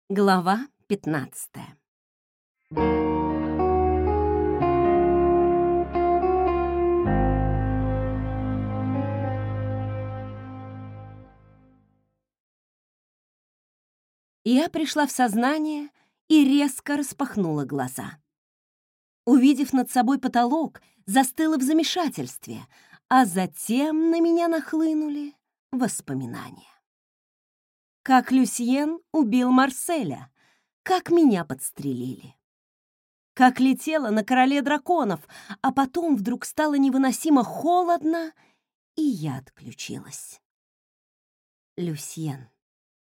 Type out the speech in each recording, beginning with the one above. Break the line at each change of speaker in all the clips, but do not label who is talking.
Глава 15. Я пришла в сознание и резко распахнула глаза. Увидев над собой потолок, застыла в замешательстве, а затем на меня нахлынули воспоминания. Как Люсьен убил Марселя, как меня подстрелили. Как летела на короле драконов, а потом вдруг стало невыносимо холодно, и я отключилась. Люсьен.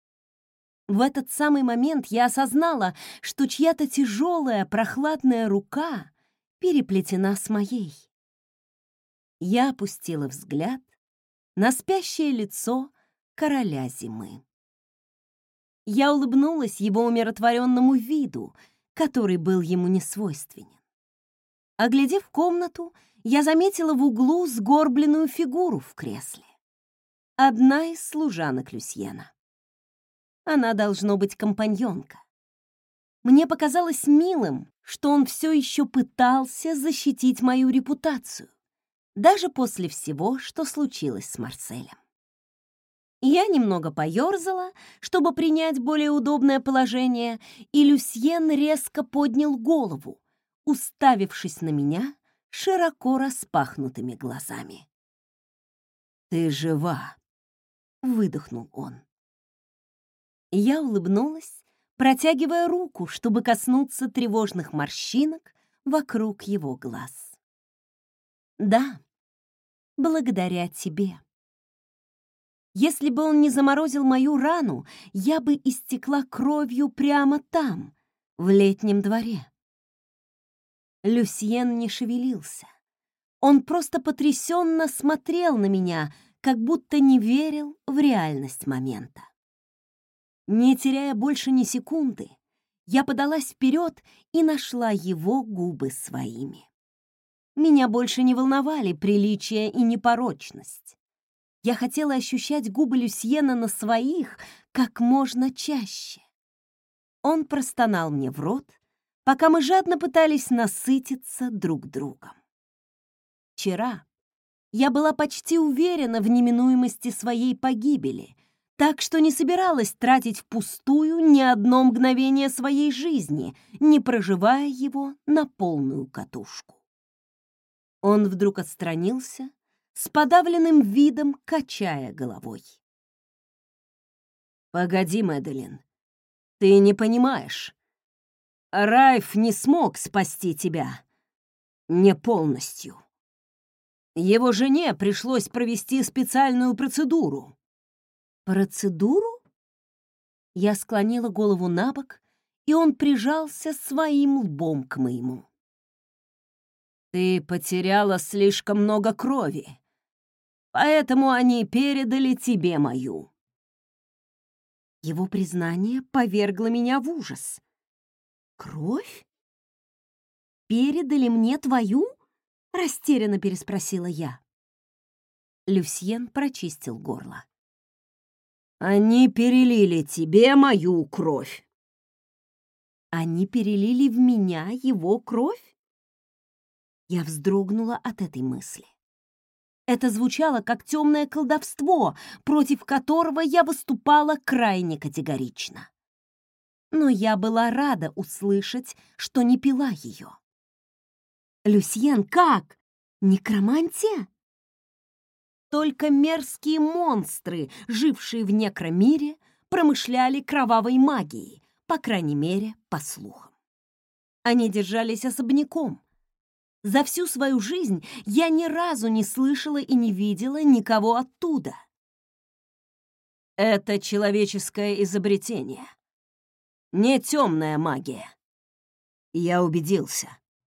В этот самый момент я осознала, что чья-то тяжелая, прохладная рука переплетена с моей. Я опустила взгляд на спящее лицо короля зимы. Я улыбнулась его умиротворенному виду, который был ему несвойственен. Оглядев комнату, я заметила в углу сгорбленную фигуру в кресле. Одна из служанок Люсьена. Она должно быть компаньонка. Мне показалось милым, что он все еще пытался защитить мою репутацию, даже после всего, что случилось с Марселем. Я немного поёрзала, чтобы принять более удобное положение, и Люсьен резко поднял голову, уставившись на меня широко распахнутыми глазами. «Ты жива!» — выдохнул он. Я улыбнулась, протягивая руку, чтобы коснуться тревожных морщинок вокруг его глаз. «Да, благодаря тебе. Если бы он не заморозил мою рану, я бы истекла кровью прямо там, в летнем дворе». Люсьен не шевелился. Он просто потрясенно смотрел на меня, как будто не верил в реальность момента. Не теряя больше ни секунды, я подалась вперед и нашла его губы своими. Меня больше не волновали приличие и непорочность. Я хотела ощущать губы Люсьена на своих как можно чаще. Он простонал мне в рот, пока мы жадно пытались насытиться друг другом. Вчера я была почти уверена в неминуемости своей погибели, так что не собиралась тратить впустую ни одно мгновение своей жизни, не проживая его на полную катушку. Он вдруг отстранился, с подавленным видом качая головой. «Погоди, Мэдалин, ты не понимаешь. Райф не смог спасти тебя. Не полностью. Его жене пришлось провести специальную процедуру». «Процедуру?» Я склонила голову набок, и он прижался своим лбом к моему. «Ты потеряла слишком много крови, поэтому они передали тебе мою». Его признание повергло меня в ужас. «Кровь? Передали мне твою?» — растерянно переспросила я. Люсьен прочистил горло. «Они перелили тебе мою кровь». «Они перелили в меня его кровь?» Я вздрогнула от этой мысли. Это звучало как темное колдовство, против которого я выступала крайне категорично. Но я была рада услышать, что не пила ее. «Люсьен, как? Некромантия?» Только мерзкие монстры, жившие в некромире, промышляли кровавой магией, по крайней мере, по слухам. Они держались особняком. За всю свою жизнь я ни разу не слышала и не видела никого оттуда. Это человеческое изобретение, не темная магия. Я убедился.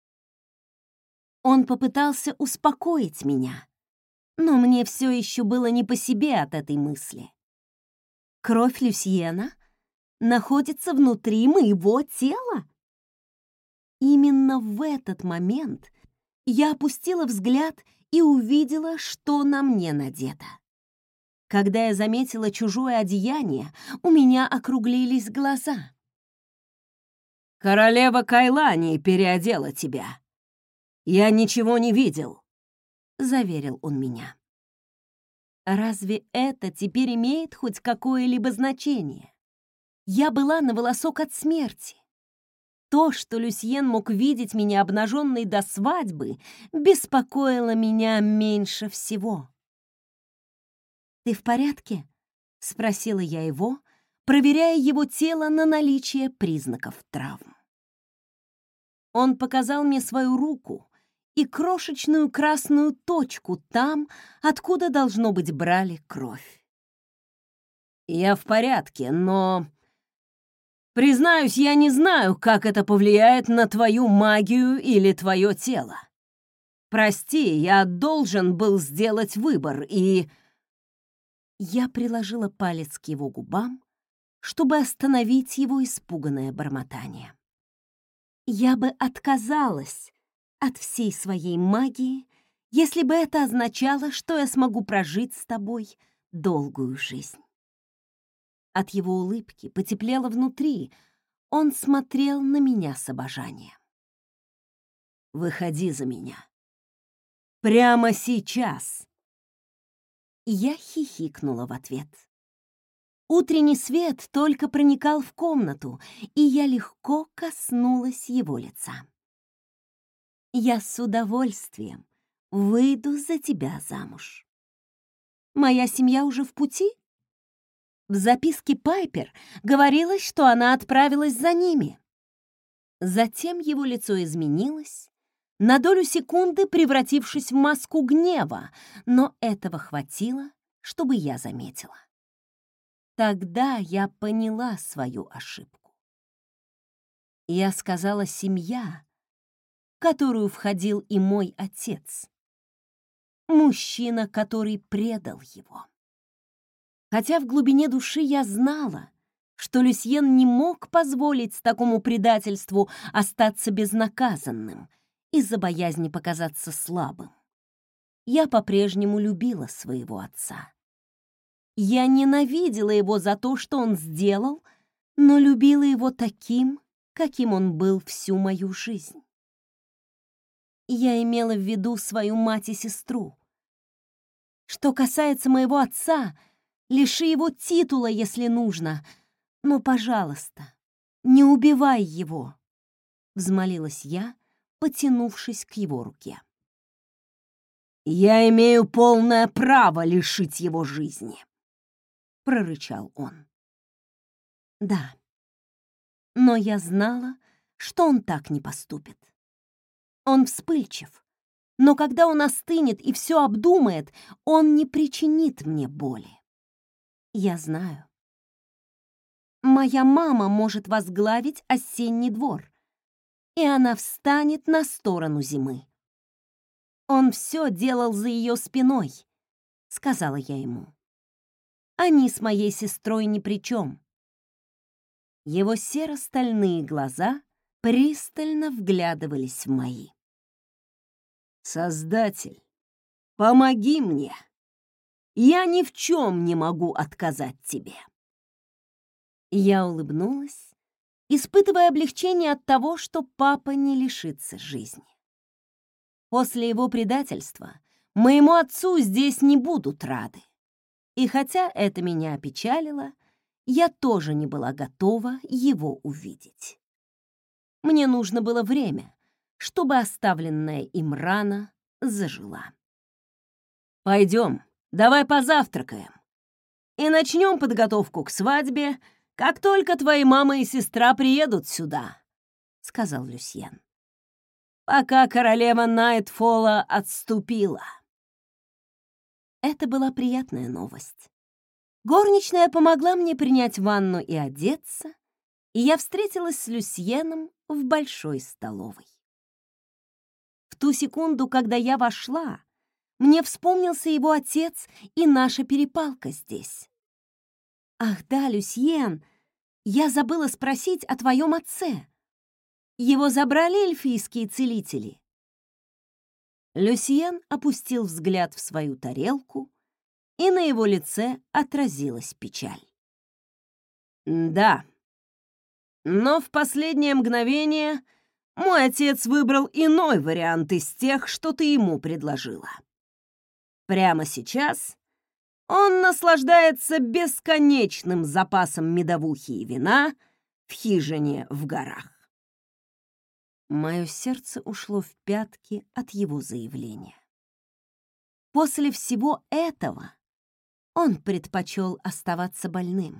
Он попытался успокоить меня, но мне все еще было не по себе от этой мысли. Кровь Люсьена находится внутри моего тела? Именно в этот момент я опустила взгляд и увидела, что на мне надето. Когда я заметила чужое одеяние, у меня округлились глаза. Королева Кайлани переодела тебя. Я ничего не видел», — заверил он меня. Разве это теперь имеет хоть какое-либо значение? Я была на волосок от смерти. То, что Люсьен мог видеть меня обнаженной до свадьбы, беспокоило меня меньше всего. «Ты в порядке?» — спросила я его, проверяя его тело на наличие признаков травм. Он показал мне свою руку и крошечную красную точку там, откуда, должно быть, брали кровь. «Я в порядке, но... признаюсь, я не знаю, как это повлияет на твою магию или твое тело. Прости, я должен был сделать выбор, и...» Я приложила палец к его губам, чтобы остановить его испуганное бормотание. Я бы отказалась от всей своей магии, если бы это означало, что я смогу прожить с тобой долгую жизнь. От его улыбки потеплело внутри, он смотрел на меня с обожанием. «Выходи за меня. Прямо сейчас!» Я хихикнула в ответ. Утренний свет только проникал в комнату, и я легко коснулась его лица. «Я с удовольствием выйду за тебя замуж. Моя семья уже в пути?» В записке Пайпер говорилось, что она отправилась за ними. Затем его лицо изменилось, на долю секунды превратившись в маску гнева, но этого хватило, чтобы я заметила. Тогда я поняла свою ошибку. Я сказала «семья», в которую входил и мой отец. Мужчина, который предал его. Хотя в глубине души я знала, что Люсьен не мог позволить такому предательству остаться безнаказанным из-за боязни показаться слабым. Я по-прежнему любила своего отца. Я ненавидела его за то, что он сделал, но любила его таким, каким он был всю мою жизнь. Я имела в виду свою мать и сестру. Что касается моего отца, лиши его титула, если нужно, но, пожалуйста, не убивай его, — взмолилась я, потянувшись к его руке. «Я имею полное право лишить его жизни», — прорычал он. Да, но я знала, что он так не поступит. Он вспыльчив, но когда он остынет и все обдумает, он не причинит мне боли. Я знаю. Моя мама может возглавить осенний двор, и она встанет на сторону зимы. Он все делал за ее спиной, сказала я ему. Они с моей сестрой ни при чем. Его серо-стальные глаза пристально вглядывались в мои. «Создатель, помоги мне! Я ни в чем не могу отказать тебе!» Я улыбнулась, испытывая облегчение от того, что папа не лишится жизни. После его предательства моему отцу здесь не будут рады. И хотя это меня опечалило, я тоже не была готова его увидеть. Мне нужно было время, чтобы оставленная им рана зажила. «Пойдем, давай позавтракаем и начнем подготовку к свадьбе, как только твои мама и сестра приедут сюда», — сказал Люсьен. «Пока королева Найтфолла отступила». Это была приятная новость. Горничная помогла мне принять ванну и одеться, и я встретилась с Люсьеном в большой столовой. В ту секунду, когда я вошла, мне вспомнился его отец и наша перепалка здесь. «Ах да, Люсьен, я забыла спросить о твоем отце. Его забрали эльфийские целители?» Люсьен опустил взгляд в свою тарелку, и на его лице отразилась печаль. «Да, Но в последнее мгновение мой отец выбрал иной вариант из тех, что ты ему предложила. Прямо сейчас он наслаждается бесконечным запасом медовухи и вина в хижине в горах. Мое сердце ушло в пятки от его заявления. После всего этого он предпочел оставаться больным.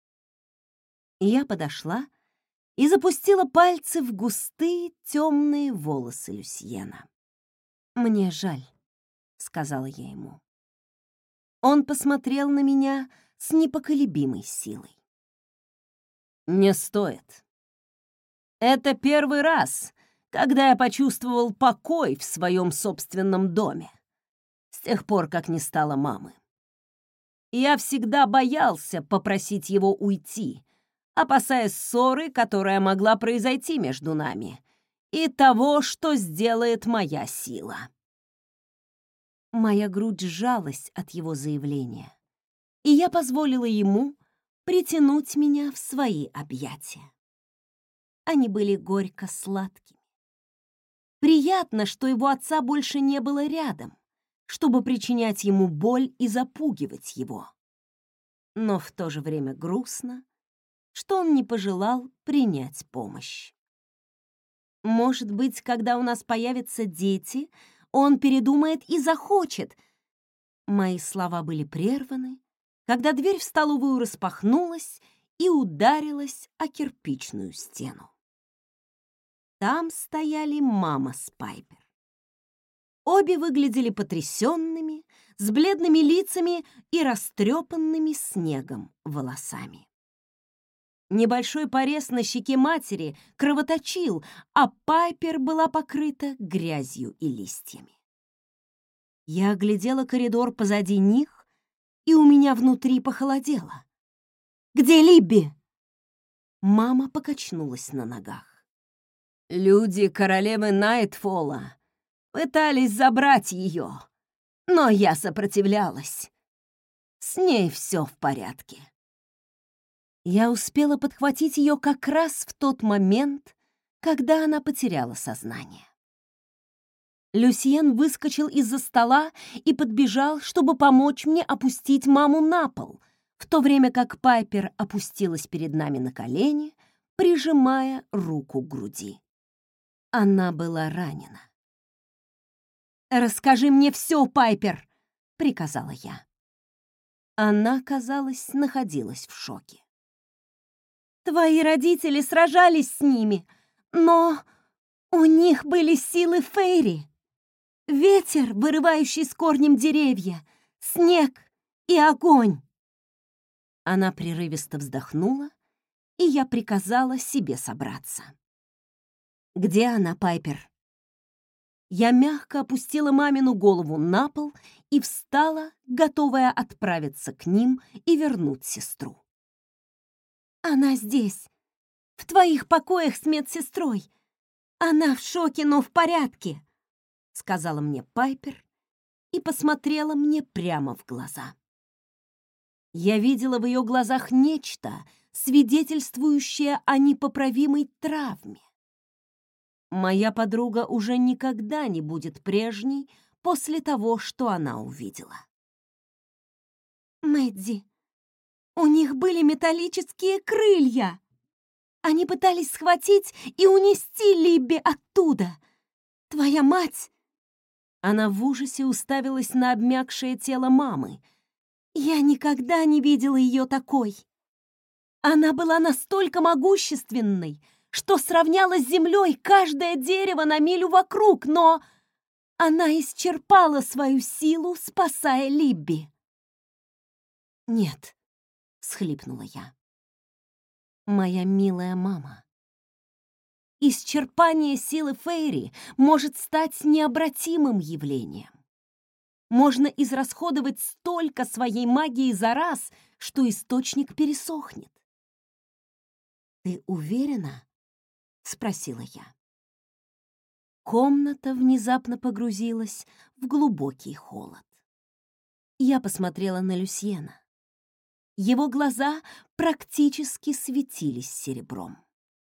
Я подошла и запустила пальцы в густые темные волосы Люсьена. «Мне жаль», — сказала я ему. Он посмотрел на меня с непоколебимой силой. «Не стоит. Это первый раз, когда я почувствовал покой в своем собственном доме, с тех пор, как не стало мамы. Я всегда боялся попросить его уйти, опасаясь ссоры, которая могла произойти между нами, и того, что сделает моя сила». Моя грудь сжалась от его заявления, и я позволила ему притянуть меня в свои объятия. Они были горько-сладкими. Приятно, что его отца больше не было рядом, чтобы причинять ему боль и запугивать его. Но в то же время грустно, что он не пожелал принять помощь. Может быть, когда у нас появятся дети, он передумает и захочет. Мои слова были прерваны, когда дверь в столовую распахнулась и ударилась о кирпичную стену. Там стояли мама с Пайпер. Обе выглядели потрясенными, с бледными лицами и растрепанными снегом волосами. Небольшой порез на щеке матери кровоточил, а Пайпер была покрыта грязью и листьями. Я оглядела коридор позади них, и у меня внутри похолодело. «Где Либби?» Мама покачнулась на ногах. «Люди королевы Найтфолла пытались забрать ее, но я сопротивлялась. С ней все в порядке». Я успела подхватить ее как раз в тот момент, когда она потеряла сознание. Люсьен выскочил из-за стола и подбежал, чтобы помочь мне опустить маму на пол, в то время как Пайпер опустилась перед нами на колени, прижимая руку к груди. Она была ранена. «Расскажи мне все, Пайпер!» — приказала я. Она, казалось, находилась в шоке. «Твои родители сражались с ними, но у них были силы фейри. Ветер, вырывающий с корнем деревья, снег и огонь». Она прерывисто вздохнула, и я приказала себе собраться. «Где она, Пайпер?» Я мягко опустила мамину голову на пол и встала, готовая отправиться к ним и вернуть сестру. «Она здесь, в твоих покоях с медсестрой. Она в шоке, но в порядке», — сказала мне Пайпер и посмотрела мне прямо в глаза. Я видела в ее глазах нечто, свидетельствующее о непоправимой травме. Моя подруга уже никогда не будет прежней после того, что она увидела. «Мэдди, у них были металлические крылья. Они пытались схватить и унести Либби оттуда. Твоя мать...» Она в ужасе уставилась на обмякшее тело мамы. «Я никогда не видела ее такой. Она была настолько могущественной, что сравняла с землей каждое дерево на милю вокруг, но она исчерпала свою силу, спасая Либби». «Нет», — всхлипнула я. «Моя милая мама, исчерпание силы фейри может стать необратимым явлением. Можно израсходовать столько своей магии за раз, что источник пересохнет». «Ты уверена?» — спросила я. Комната внезапно погрузилась в глубокий холод. Я посмотрела на Люсьена. Его глаза практически светились серебром.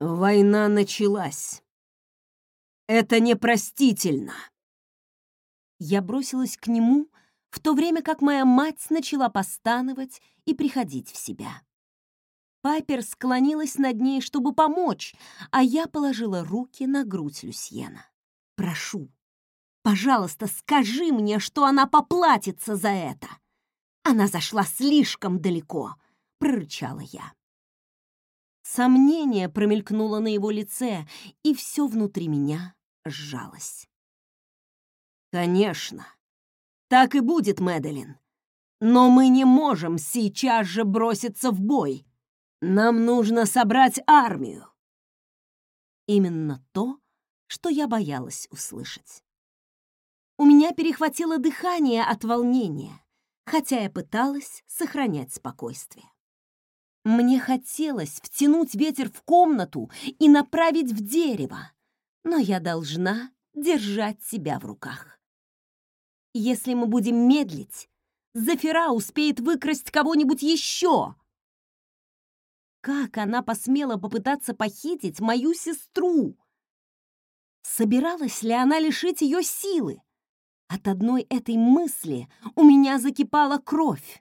Война началась. Это непростительно. Я бросилась к нему, в то время как моя мать начала постановать и приходить в себя. Пайпер склонилась над ней, чтобы помочь, а я положила руки на грудь Люсьена. «Прошу, пожалуйста, скажи мне, что она поплатится за это!» «Она зашла слишком далеко!» — прорычала я. Сомнение промелькнуло на его лице, и все внутри меня сжалось. «Конечно, так и будет, Мэдалин. Но мы не можем сейчас же броситься в бой. Нам нужно собрать армию». Именно то, что я боялась услышать. У меня перехватило дыхание от волнения, хотя я пыталась сохранять спокойствие. Мне хотелось втянуть ветер в комнату и направить в дерево, но я должна держать себя в руках. Если мы будем медлить, Зафира успеет выкрасть кого-нибудь еще. Как она посмела попытаться похитить мою сестру? Собиралась ли она лишить ее силы? От одной этой мысли у меня закипала кровь.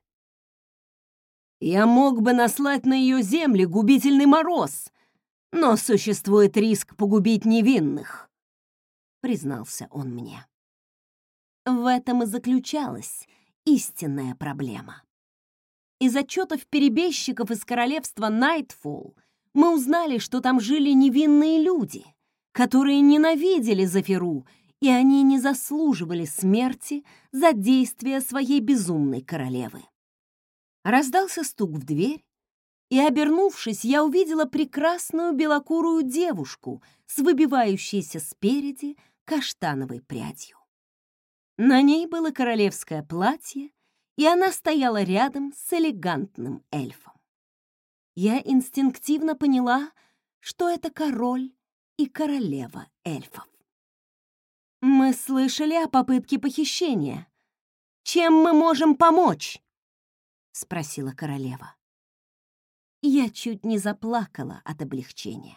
Я мог бы наслать на ее земли губительный мороз, но существует риск погубить невинных, признался он мне. В этом и заключалась истинная проблема. Из отчетов перебежчиков из королевства Найтфолл мы узнали, что там жили невинные люди, которые ненавидели Зафиру, и они не заслуживали смерти за действия своей безумной королевы. Раздался стук в дверь, и, обернувшись, я увидела прекрасную белокурую девушку с выбивающейся спереди каштановой прядью. На ней было королевское платье, и она стояла рядом с элегантным эльфом. Я инстинктивно поняла, что это король и королева эльфов. «Мы слышали о попытке похищения. Чем мы можем помочь?» — спросила королева. Я чуть не заплакала от облегчения.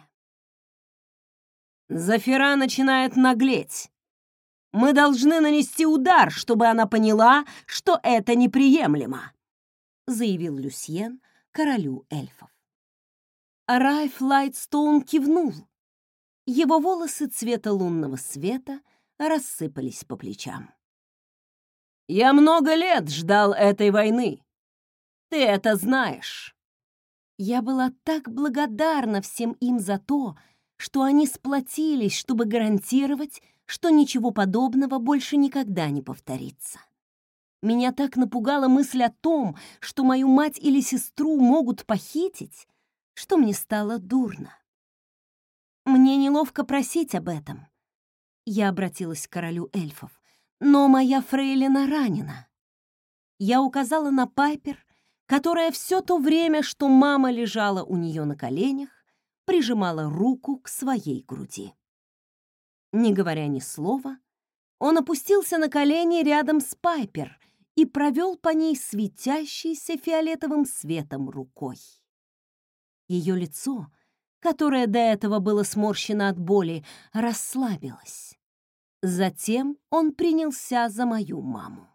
«Зафира начинает наглеть. Мы должны нанести удар, чтобы она поняла, что это неприемлемо», — заявил Люсьен королю эльфов. Райф Лайтстоун кивнул. Его волосы цвета лунного света рассыпались по плечам. «Я много лет ждал этой войны. Ты это знаешь». Я была так благодарна всем им за то, что они сплотились, чтобы гарантировать, что ничего подобного больше никогда не повторится. Меня так напугала мысль о том, что мою мать или сестру могут похитить, что мне стало дурно. Мне неловко просить об этом. Я обратилась к королю эльфов. Но моя фрейлина ранена. Я указала на Пайпер, которая все то время, что мама лежала у нее на коленях, прижимала руку к своей груди. Не говоря ни слова, он опустился на колени рядом с Пайпер и провел по ней светящейся фиолетовым светом рукой. Ее лицо, которое до этого было сморщено от боли, расслабилось. Затем он принялся за мою маму.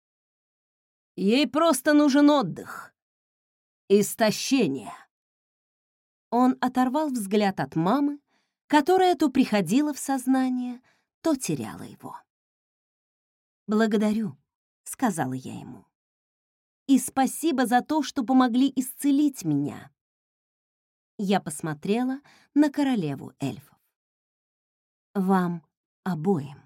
Ей просто нужен отдых. Истощение. Он оторвал взгляд от мамы, которая то приходила в сознание, то теряла его. «Благодарю», — сказала я ему. «И спасибо за то, что помогли исцелить меня». Я посмотрела на королеву эльфов. «Вам обоим».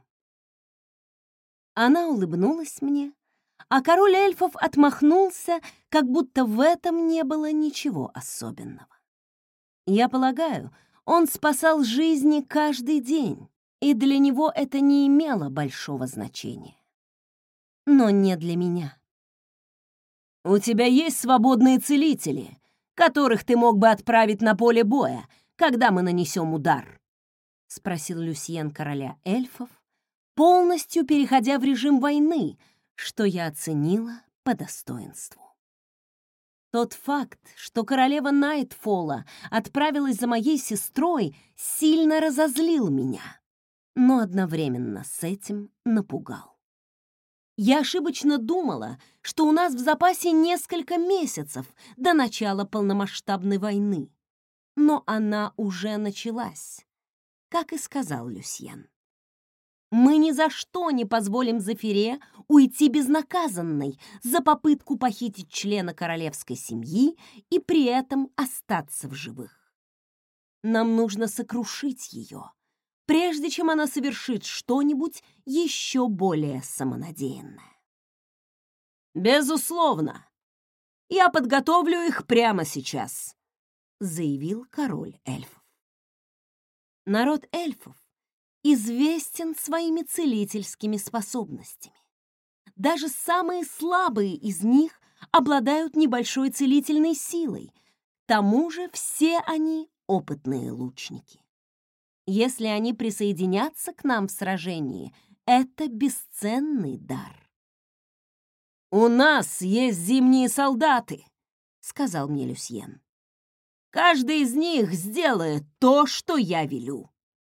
Она улыбнулась мне, а король эльфов отмахнулся, как будто в этом не было ничего особенного. Я полагаю, он спасал жизни каждый день, и для него это не имело большого значения. Но не для меня. «У тебя есть свободные целители, которых ты мог бы отправить на поле боя, когда мы нанесем удар?» — спросил Люсьен короля эльфов, полностью переходя в режим войны, что я оценила по достоинству. Тот факт, что королева Найтфолла отправилась за моей сестрой, сильно разозлил меня, но одновременно с этим напугал. Я ошибочно думала, что у нас в запасе несколько месяцев до начала полномасштабной войны, но она уже началась, как и сказал Люсьен. Мы ни за что не позволим Зафире уйти безнаказанной за попытку похитить члена королевской семьи и при этом остаться в живых. Нам нужно сокрушить ее, прежде чем она совершит что-нибудь еще более самонадеянное. «Безусловно, я подготовлю их прямо сейчас», — заявил король эльфов. Народ эльфов известен своими целительскими способностями. Даже самые слабые из них обладают небольшой целительной силой. К тому же все они опытные лучники. Если они присоединятся к нам в сражении, это бесценный дар. «У нас есть зимние солдаты», — сказал мне Люсьен. «Каждый из них сделает то, что я велю».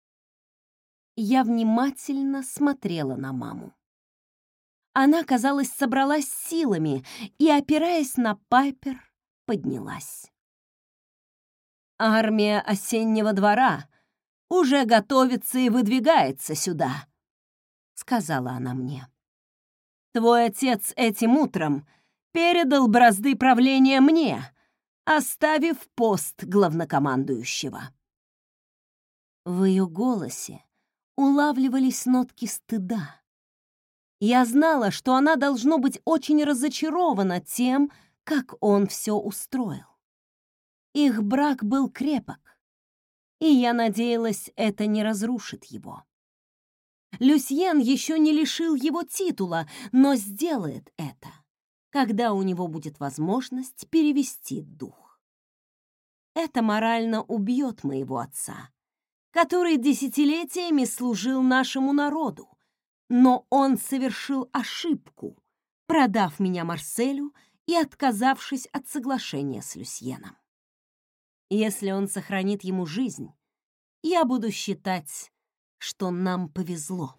Я внимательно смотрела на маму. Она, казалось, собралась силами и, опираясь на Пайпер, поднялась. «Армия осеннего двора уже готовится и выдвигается сюда», — сказала она мне. «Твой отец этим утром передал бразды правления мне, оставив пост главнокомандующего». В ее голосе улавливались нотки стыда. Я знала, что она должно быть очень разочарована тем, как он все устроил. Их брак был крепок, и я надеялась, это не разрушит его. Люсьен еще не лишил его титула, но сделает это, когда у него будет возможность перевести дух. Это морально убьет моего отца, который десятилетиями служил нашему народу, но он совершил ошибку, продав меня Марселю и отказавшись от соглашения с Люсьеном. Если он сохранит ему жизнь, я буду считать, что нам повезло.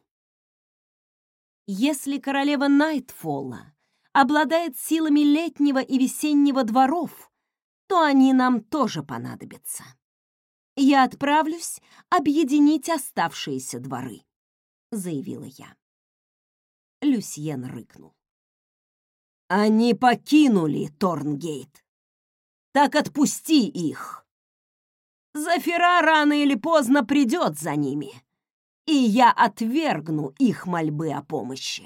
Если королева Найтфолла обладает силами летнего и весеннего дворов, то они нам тоже понадобятся. Я отправлюсь объединить оставшиеся дворы, заявила я. Люсьен рыкнул. Они покинули Торнгейт. Так отпусти их. Зафира рано или поздно придет за ними, и я отвергну их мольбы о помощи.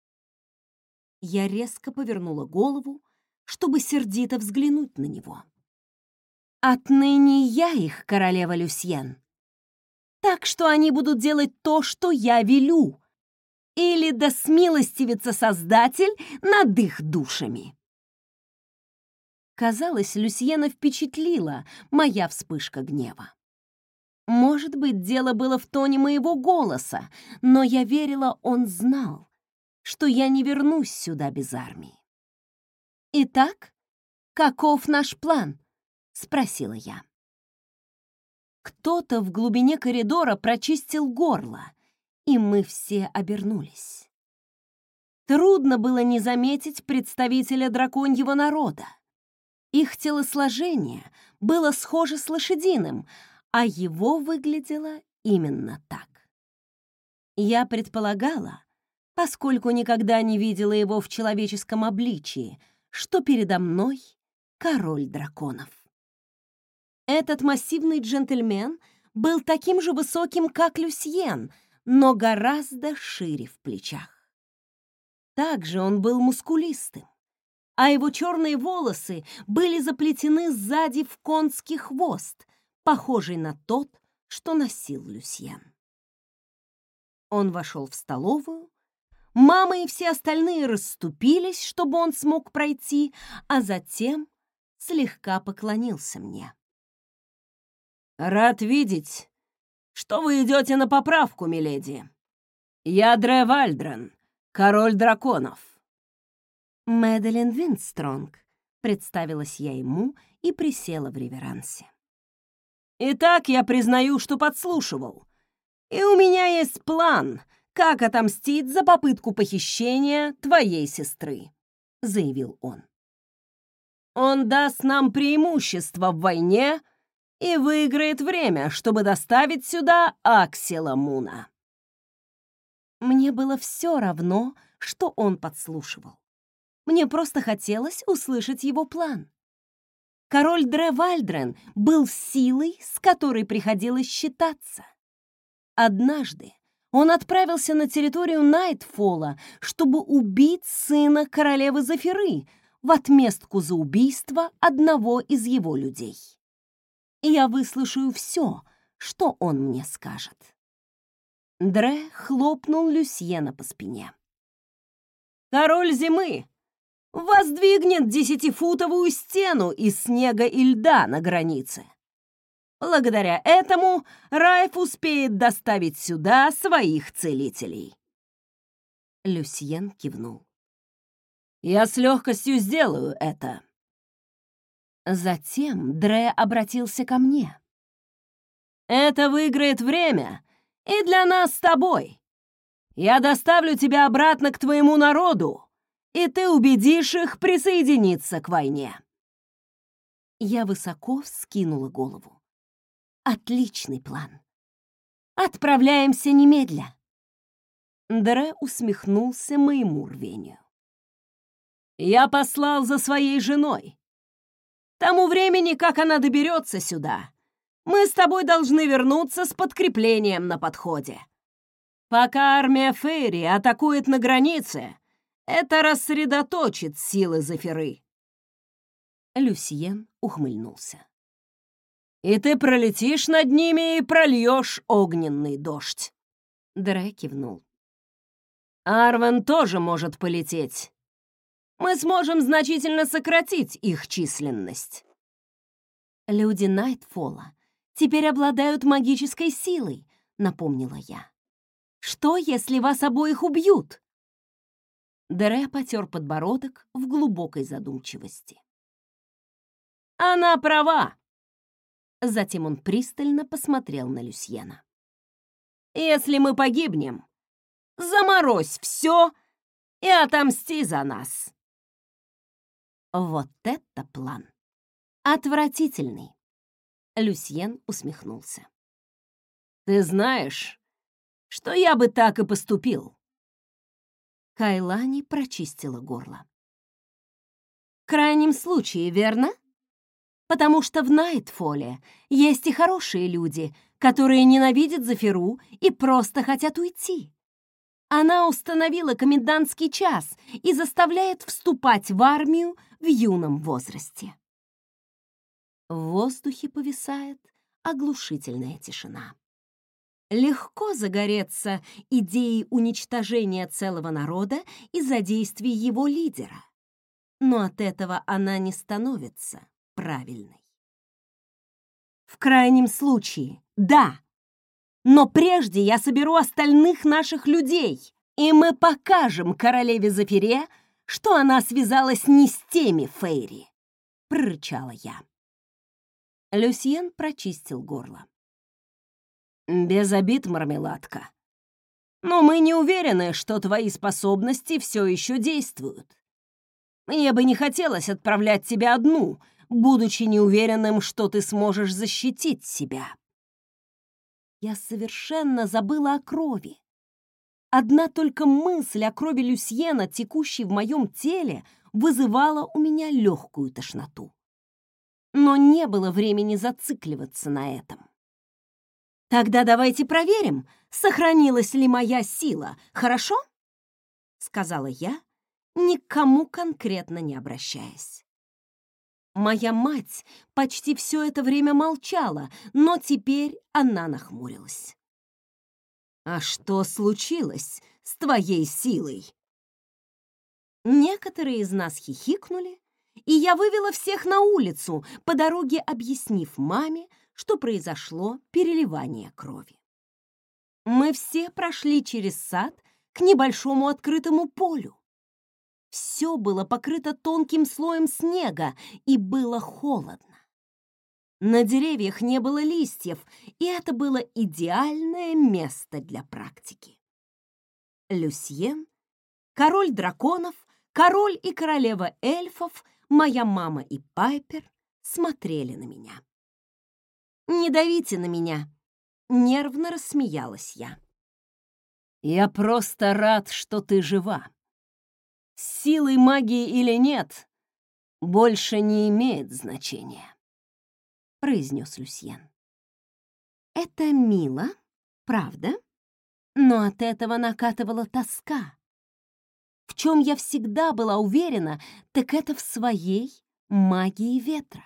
Я резко повернула голову, чтобы сердито взглянуть на него. Отныне я их королева Люсьен. Так что они будут делать то, что я велю, или да смилостивится Создатель над их душами. Казалось, Люсьена впечатлила моя вспышка гнева. Может быть, дело было в тоне моего голоса, но я верила, он знал, что я не вернусь сюда без армии. «Итак, каков наш план?» — спросила я. Кто-то в глубине коридора прочистил горло, и мы все обернулись. Трудно было не заметить представителя драконьего народа. Их телосложение было схоже с лошадиным, а его выглядело именно так. Я предполагала, поскольку никогда не видела его в человеческом обличии, что передо мной король драконов. Этот массивный джентльмен был таким же высоким, как Люсьен, но гораздо шире в плечах. Также он был мускулистым, а его черные волосы были заплетены сзади в конский хвост, похожий на тот, что носил Люсьен. Он вошел в столовую, мама и все остальные расступились, чтобы он смог пройти, а затем слегка поклонился мне. «Рад видеть, что вы идете на поправку, миледи. Я Дре Вальдрен, король драконов». «Мэдалин Винстронг», Представилась я ему и присела в реверансе.
«Итак, я признаю, что подслушивал. И у меня есть план, как отомстить за попытку похищения твоей сестры», — заявил он. «Он даст нам преимущество в войне и выиграет время, чтобы доставить сюда Аксела Муна».
Мне было все равно, что он подслушивал. Мне просто хотелось услышать его план. Король Дре Вальдрен был силой, с которой приходилось считаться. Однажды он отправился на территорию Найтфолла, чтобы убить сына королевы Зафиры в отместку за убийство одного из его людей. И я выслушаю все, что он мне скажет. Дре хлопнул Люсьена по спине.
«Король зимы воздвигнет 10-футовую стену из снега и льда на границе. Благодаря этому Райф успеет доставить сюда своих целителей».
Люсьен кивнул.
«Я с легкостью сделаю это».
Затем Дре обратился ко мне.
«Это выиграет время и для нас с тобой. Я доставлю тебя обратно к твоему народу, и ты убедишь их присоединиться к войне».
Я высоко вскинула голову. Отличный план. Отправляемся немедля. Дре усмехнулся моему рвению.
«Я послал за своей женой. К тому времени, как она доберется сюда, мы с тобой должны вернуться с подкреплением на подходе. Пока армия Фейри атакует на границе, это рассредоточит силы Зафиры».
Люсьен ухмыльнулся.
«И ты пролетишь над ними и прольешь огненный дождь».
Дре кивнул.
«Арвен тоже может полететь. Мы сможем значительно сократить их численность».
«Люди Найтфолла теперь обладают магической силой», — напомнила я. «Что, если вас обоих убьют?» Дре потер подбородок в глубокой задумчивости.
«Она права».
Затем он пристально посмотрел на Люсьена.
«Если мы погибнем, заморозь все и отомсти за нас».
Вот это план! Отвратительный! Люсьен усмехнулся.
«Ты знаешь, что я бы так и поступил?»
Кайлани прочистила горло. «В крайнем случае, верно? Потому что в Найтфолле есть и хорошие люди, которые ненавидят Зафиру и просто хотят уйти. Она установила комендантский час и заставляет вступать в армию в юном возрасте». В воздухе повисает оглушительная тишина. Легко загореться идеей уничтожения целого народа из-за действий его лидера, но от этого она не становится правильной. В крайнем случае, да, но прежде я соберу остальных наших людей, и мы покажем королеве Зафире, что она связалась не с теми Фейри, прорычала я. Люсьен прочистил горло.
«Без обид, мармеладка. Но мы не уверены, что твои способности все еще действуют. Мне бы не хотелось отправлять тебя одну, будучи неуверенным, что ты сможешь защитить себя».
Я совершенно забыла о крови. Одна только мысль о крови Люсьена, текущей в моем теле, вызывала у меня легкую тошноту. Но не было времени зацикливаться на этом. «Тогда давайте проверим, сохранилась ли моя сила, хорошо?» — сказала я, никому конкретно не обращаясь. Моя мать почти все это время молчала, но теперь она нахмурилась.
«А что случилось с твоей силой?»
Некоторые из нас хихикнули, и я вывела всех на улицу, по дороге объяснив маме, что произошло переливание крови. Мы все прошли через сад к небольшому открытому полю. Все было покрыто тонким слоем снега, и было холодно. На деревьях не было листьев, и это было идеальное место для практики. Люсьен, король драконов, король и королева эльфов, моя мама и Пайпер смотрели на меня. «Не давите на меня!» — нервно рассмеялась я.
«Я просто рад, что ты жива. С силой магии или нет, больше не имеет значения», — произнес Люсьен.
Это мило, правда? Но от этого накатывала тоска. В чем я всегда была уверена, так это в своей магии ветра.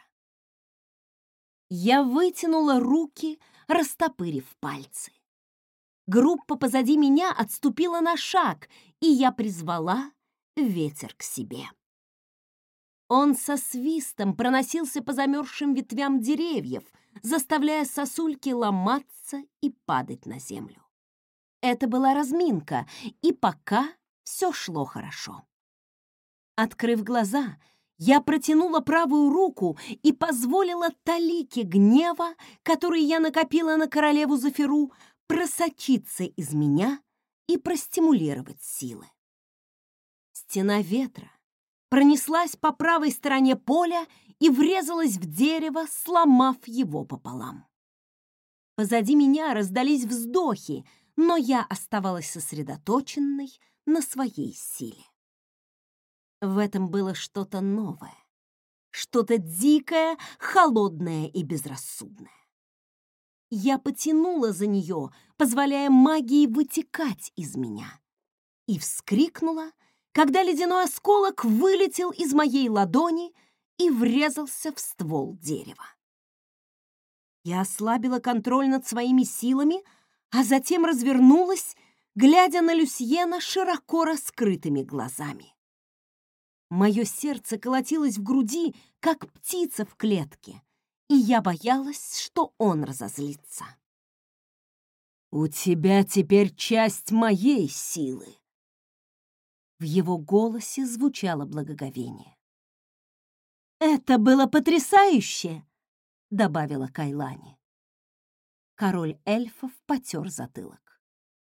Я вытянула руки, растопырив пальцы. Группа позади меня отступила на шаг, и я призвала ветер к себе. Он со свистом проносился по замерзшим ветвям деревьев, заставляя сосульки ломаться и падать на землю. Это была разминка, и пока все шло хорошо. Открыв глаза, я протянула правую руку и позволила талике гнева, который я накопила на королеву Зафиру, просочиться из меня и простимулировать силы. Стена ветра пронеслась по правой стороне поля и врезалась в дерево, сломав его пополам. Позади меня раздались вздохи, но я оставалась сосредоточенной на своей силе. В этом было что-то новое, что-то дикое, холодное и безрассудное. Я потянула за нее, позволяя магии вытекать из меня, и вскрикнула, когда ледяной осколок вылетел из моей ладони и врезался в ствол дерева. Я ослабила контроль над своими силами, а затем развернулась, глядя на Люсьена широко раскрытыми глазами. Мое сердце колотилось в груди, как птица в клетке, и я боялась, что он разозлится.
«У тебя теперь часть моей силы».
В его голосе звучало благоговение. «Это было потрясающе!» — добавила Кайлани. Король эльфов потер затылок.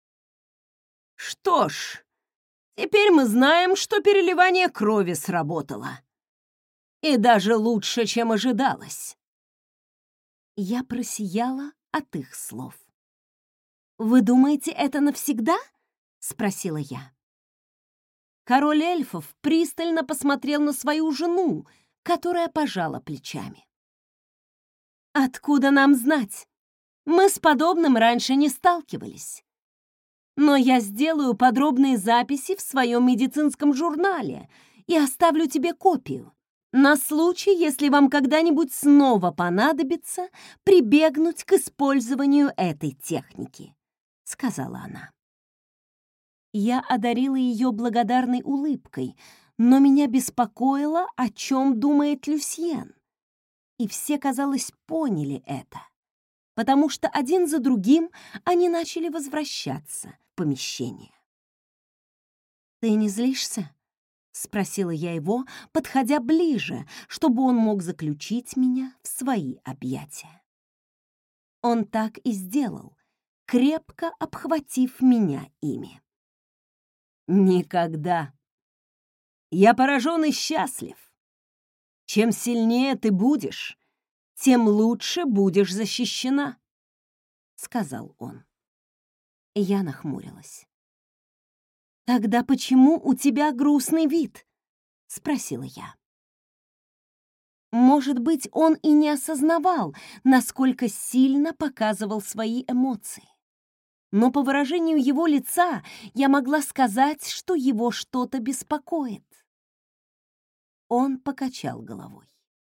«Что ж, теперь мы знаем, что переливание крови сработало. И даже лучше, чем ожидалось».
Я просияла от их слов. «Вы думаете, это навсегда?» — спросила я. Король эльфов пристально посмотрел на свою жену, которая пожала плечами. «Откуда нам знать? Мы с подобным раньше не сталкивались. Но я сделаю подробные записи в своем медицинском журнале и оставлю тебе копию, на случай, если вам когда-нибудь снова понадобится прибегнуть к использованию этой техники», — сказала она. Я одарила ее благодарной улыбкой, но меня беспокоило, о чем думает Люсьен. И все, казалось, поняли это, потому что один за другим они начали возвращаться в помещение. «Ты не злишься?» — спросила я его, подходя ближе, чтобы он мог заключить меня в свои объятия. Он так и сделал, крепко обхватив меня ими.
«Никогда. Я поражен и счастлив. Чем сильнее ты будешь, тем лучше будешь защищена», — сказал он.
Я нахмурилась. «Тогда почему у тебя грустный вид?» — спросила я. Может быть, он и не осознавал, насколько сильно показывал свои эмоции. Но по выражению его лица я могла сказать, что его что-то беспокоит. Он покачал головой.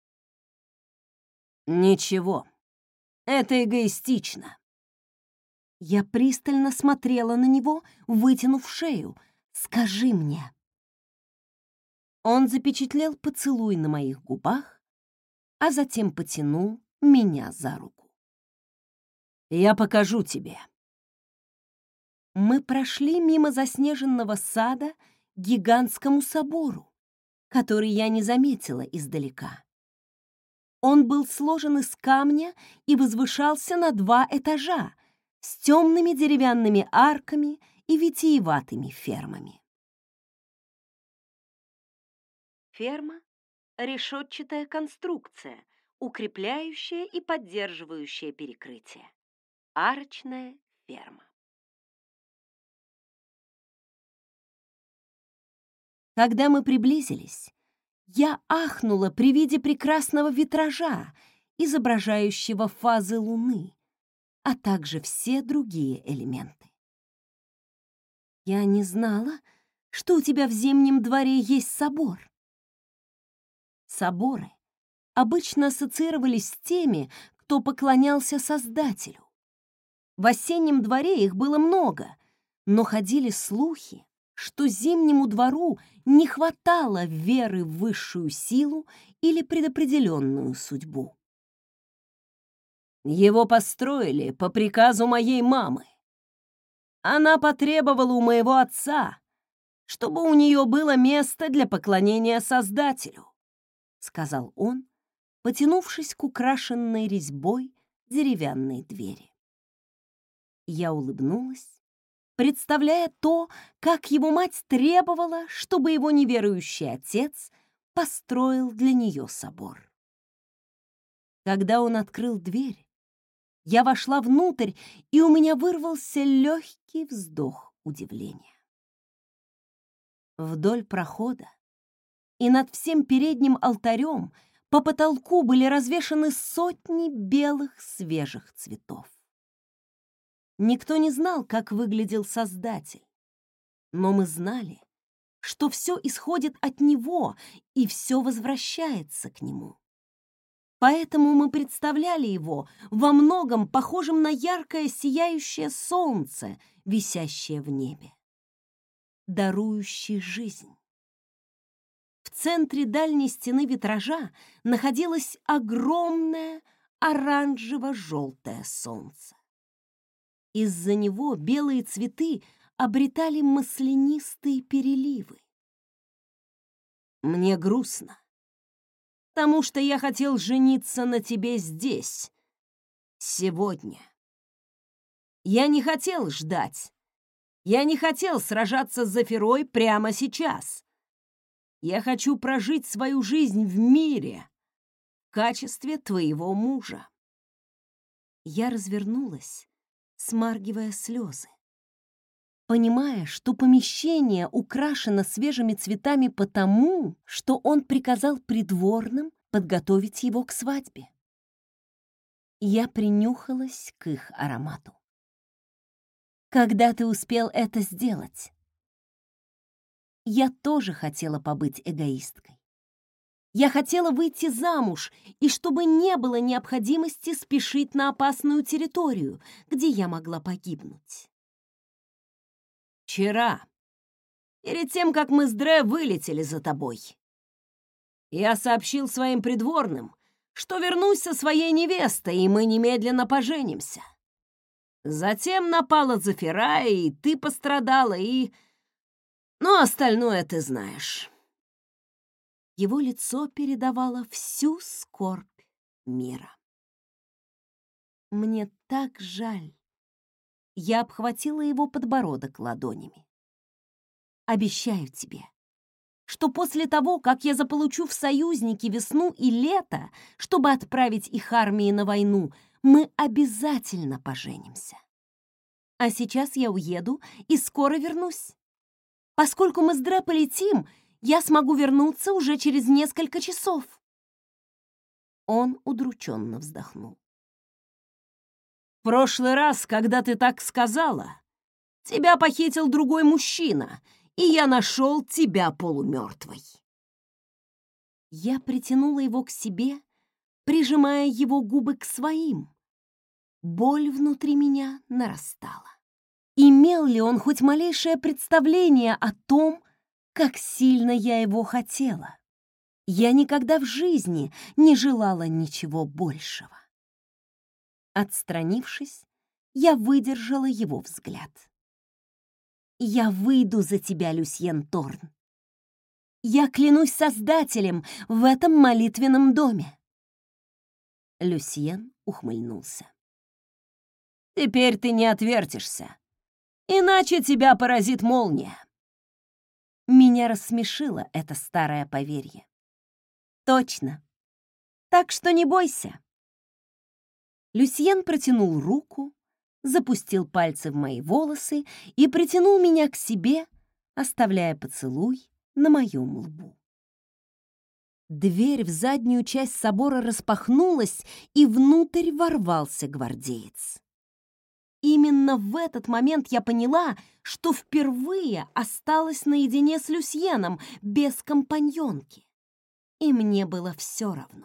«Ничего, это эгоистично».
Я пристально смотрела на него, вытянув шею. «Скажи мне». Он запечатлел поцелуй на моих губах, а затем потянул меня за руку.
«Я покажу тебе».
Мы прошли мимо заснеженного сада, гигантскому собору, который я не заметила издалека. Он был сложен из камня и возвышался на 2 этажа с темными деревянными арками и витиеватыми фермами. Ферма — решетчатая конструкция, укрепляющая и поддерживающая перекрытие. Арочная ферма. Когда мы приблизились, я ахнула при виде прекрасного витража, изображающего фазы Луны, а также все другие элементы. Я не знала, что у тебя в Зимнем дворе есть собор. Соборы обычно ассоциировались с теми, кто поклонялся Создателю. В Осеннем дворе их было много, но ходили слухи, что Зимнему двору не хватало веры в высшую силу или предопределенную судьбу. Его построили по приказу моей мамы. Она потребовала у моего отца, чтобы у нее было место для поклонения Создателю, сказал он, потянувшись к украшенной резьбой деревянной двери. Я улыбнулась, представляя то, как его мать требовала, чтобы его неверующий отец построил для нее собор. Когда он открыл дверь, я вошла внутрь, и у меня вырвался легкий вздох удивления. Вдоль прохода и над всем передним алтарем по потолку были развешаны сотни белых свежих цветов. Никто не знал, как выглядел Создатель, но мы знали, что все исходит от Него и все возвращается к Нему. Поэтому мы представляли Его во многом похожим на яркое сияющее солнце, висящее в небе, дарующий жизнь. В центре дальней стены витража находилось огромное оранжево-желтое солнце. Из-за него белые цветы обретали маслянистые переливы. Мне грустно, потому что я хотел жениться на тебе здесь, сегодня. Я не хотел ждать. Я не хотел сражаться с Зафирой прямо сейчас. Я хочу прожить свою жизнь в мире в качестве твоего мужа. Я развернулась, смаргивая слезы, понимая, что помещение украшено свежими цветами потому, что он приказал придворным подготовить его к свадьбе. Я принюхалась к их аромату. Когда ты успел это сделать? Я тоже хотела побыть эгоисткой. Я хотела выйти замуж, и чтобы не было необходимости спешить на опасную территорию, где я могла погибнуть. Вчера, перед тем, как мы с Дре вылетели за тобой, я сообщил своим придворным, что вернусь со своей невестой, и мы немедленно поженимся. Затем напала Зафира, и ты пострадала, и... Ну, остальное ты знаешь. Его лицо передавало всю скорбь мира. Мне так жаль. Я обхватила его подбородок ладонями. Обещаю тебе, что после того, как я заполучу в союзники весну и лето, чтобы отправить их армии на войну, мы обязательно поженимся. А сейчас я уеду и скоро вернусь. Поскольку мы с Дре полетим, я смогу вернуться уже через несколько часов. Он удрученно вздохнул. В прошлый раз, когда ты так сказала, тебя похитил другой мужчина, и я нашел тебя полумертвой. Я притянула его к себе, прижимая его губы к своим. Боль внутри меня нарастала. Имел ли он хоть малейшее представление о том, как сильно я его хотела? Я никогда в жизни не желала ничего большего. Отстранившись, я выдержала его взгляд. Я выйду за тебя, Люсьен Торн. Я клянусь Создателем в этом молитвенном доме. Люсьен ухмыльнулся.
Теперь ты не отвертишься, иначе тебя поразит молния.
Меня рассмешило это старое поверье. Точно. Так что не бойся. Люсьен протянул руку, запустил пальцы в мои волосы и притянул меня к себе, оставляя поцелуй на моем лбу. Дверь в заднюю часть собора распахнулась, и внутрь ворвался гвардеец. Именно в этот момент я поняла, что впервые осталась наедине с Люсьеном, без компаньонки. И мне было все равно.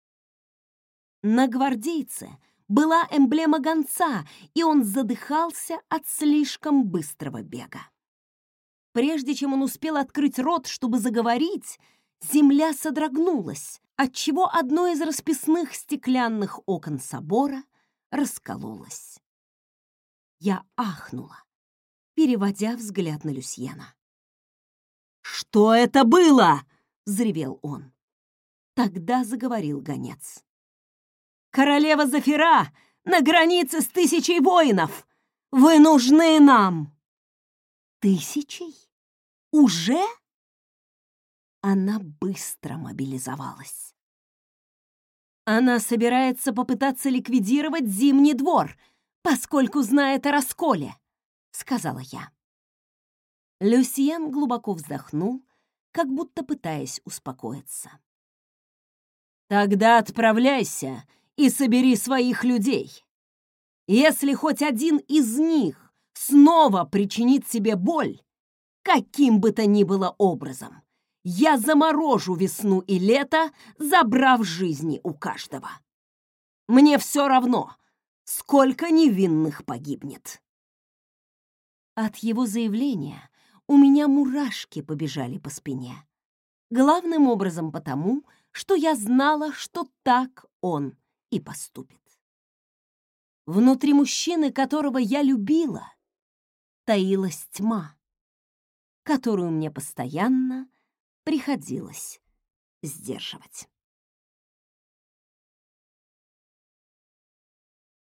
На гвардейце была эмблема гонца, и он задыхался от слишком быстрого бега. Прежде чем он успел открыть рот, чтобы заговорить, земля содрогнулась, отчего одно из расписных стеклянных окон собора раскололось. Я ахнула, переводя взгляд на Люсьена.
«Что это было?» — взревел он.
Тогда заговорил гонец.
«Королева Зафира на границе с 1000 воинов! Вы нужны нам!»
1000? Уже? Она быстро мобилизовалась. Она собирается попытаться ликвидировать Зимний двор, поскольку знает о расколе, сказала я. Люсьен глубоко вздохнул, как будто пытаясь успокоиться.
«Тогда отправляйся и собери своих людей. Если хоть один из них снова причинит себе боль, каким бы то ни было образом, я заморожу весну и лето, забрав жизни у каждого. Мне все равно, сколько невинных погибнет».
От его заявления у меня мурашки побежали по спине. Главным образом потому, что я знала, что так он и поступит. Внутри мужчины, которого я любила, таилась тьма, которую мне постоянно приходилось сдерживать.